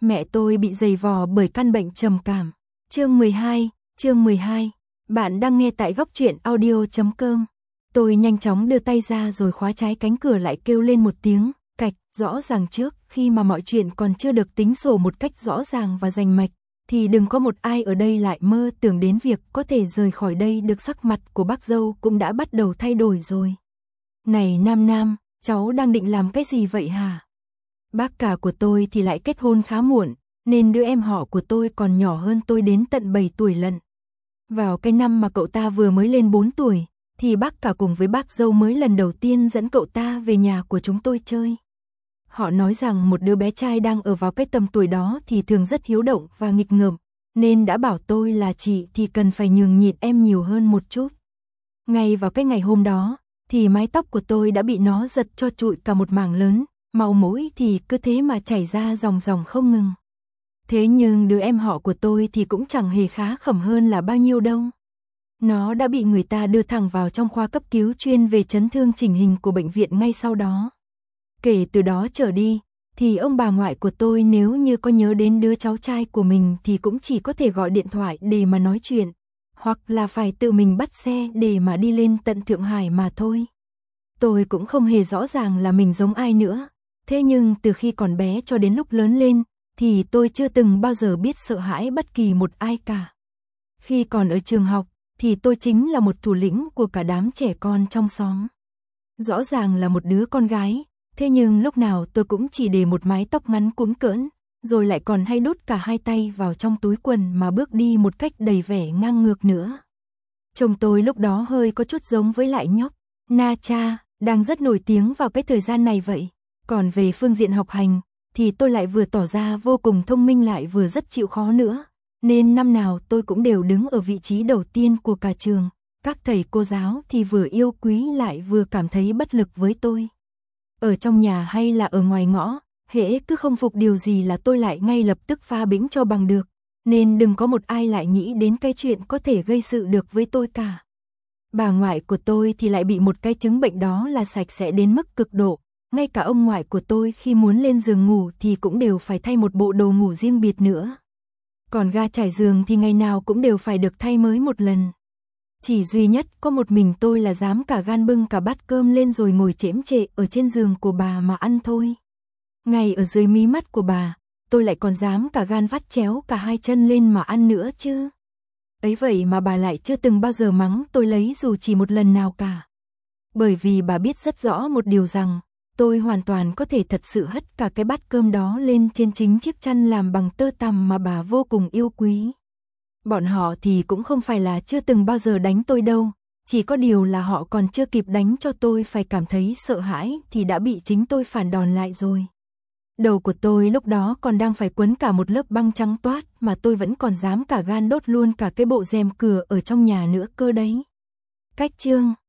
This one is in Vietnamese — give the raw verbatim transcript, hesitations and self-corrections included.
Mẹ tôi bị dày vò bởi căn bệnh trầm cảm. Chương mười hai, chương mười hai. Bạn đang nghe tại góc truyện audio chấm com. Tôi nhanh chóng đưa tay ra rồi khóa trái cánh cửa lại kêu lên một tiếng, cạch, rõ ràng trước, khi mà mọi chuyện còn chưa được tính sổ một cách rõ ràng và rành mạch, thì đừng có một ai ở đây lại mơ tưởng đến việc có thể rời khỏi đây được. Sắc mặt của bác dâu cũng đã bắt đầu thay đổi rồi. Này Nam Nam, cháu đang định làm cái gì vậy hả? Bác cả của tôi thì lại kết hôn khá muộn, nên đứa em họ của tôi còn nhỏ hơn tôi đến tận bảy tuổi lận. Vào cái năm mà cậu ta vừa mới lên bốn tuổi, thì bác cả cùng với bác dâu mới lần đầu tiên dẫn cậu ta về nhà của chúng tôi chơi. Họ nói rằng một đứa bé trai đang ở vào cái tầm tuổi đó thì thường rất hiếu động và nghịch ngợm, nên đã bảo tôi là chị thì cần phải nhường nhịn em nhiều hơn một chút. Ngay vào cái ngày hôm đó, thì mái tóc của tôi đã bị nó giật cho trụi cả một mảng lớn, máu mũi thì cứ thế mà chảy ra dòng dòng không ngừng. Thế nhưng đứa em họ của tôi thì cũng chẳng hề khá khẩm hơn là bao nhiêu đâu. Nó đã bị người ta đưa thẳng vào trong khoa cấp cứu chuyên về chấn thương chỉnh hình của bệnh viện ngay sau đó. Kể từ đó trở đi, thì ông bà ngoại của tôi nếu như có nhớ đến đứa cháu trai của mình thì cũng chỉ có thể gọi điện thoại để mà nói chuyện, hoặc là phải tự mình bắt xe để mà đi lên tận Thượng Hải mà thôi. Tôi cũng không hề rõ ràng là mình giống ai nữa, thế nhưng từ khi còn bé cho đến lúc lớn lên, thì tôi chưa từng bao giờ biết sợ hãi bất kỳ một ai cả. Khi còn ở trường học, thì tôi chính là một thủ lĩnh của cả đám trẻ con trong xóm. Rõ ràng là một đứa con gái, thế nhưng lúc nào tôi cũng chỉ để một mái tóc ngắn cũn cỡn, rồi lại còn hay đút cả hai tay vào trong túi quần mà bước đi một cách đầy vẻ ngang ngược nữa. Chồng tôi lúc đó hơi có chút giống với lại nhóc Na Cha, đang rất nổi tiếng vào cái thời gian này vậy. Còn về phương diện học hành, thì tôi lại vừa tỏ ra vô cùng thông minh lại vừa rất chịu khó nữa, nên năm nào tôi cũng đều đứng ở vị trí đầu tiên của cả trường. Các thầy cô giáo thì vừa yêu quý lại vừa cảm thấy bất lực với tôi. Ở trong nhà hay là ở ngoài ngõ, hễ cứ không phục điều gì là tôi lại ngay lập tức phá bĩnh cho bằng được, nên đừng có một ai lại nghĩ đến cái chuyện có thể gây sự được với tôi cả. Bà ngoại của tôi thì lại bị một cái chứng bệnh đó là sạch sẽ đến mức cực độ, ngay cả ông ngoại của tôi khi muốn lên giường ngủ thì cũng đều phải thay một bộ đồ ngủ riêng biệt nữa. Còn ga trải giường thì ngày nào cũng đều phải được thay mới một lần. Chỉ duy nhất có một mình tôi là dám cả gan bưng cả bát cơm lên rồi ngồi chễm chệ ở trên giường của bà mà ăn thôi. Ngay ở dưới mí mắt của bà, tôi lại còn dám cả gan vắt chéo cả hai chân lên mà ăn nữa chứ. Ấy vậy mà bà lại chưa từng bao giờ mắng tôi lấy dù chỉ một lần nào cả. Bởi vì bà biết rất rõ một điều rằng, tôi hoàn toàn có thể thật sự hất cả cái bát cơm đó lên trên chính chiếc chăn làm bằng tơ tằm mà bà vô cùng yêu quý. Bọn họ thì cũng không phải là chưa từng bao giờ đánh tôi đâu, chỉ có điều là họ còn chưa kịp đánh cho tôi phải cảm thấy sợ hãi thì đã bị chính tôi phản đòn lại rồi. Đầu của tôi lúc đó còn đang phải quấn cả một lớp băng trắng toát mà tôi vẫn còn dám cả gan đốt luôn cả cái bộ rèm cửa ở trong nhà nữa cơ đấy. Cách chương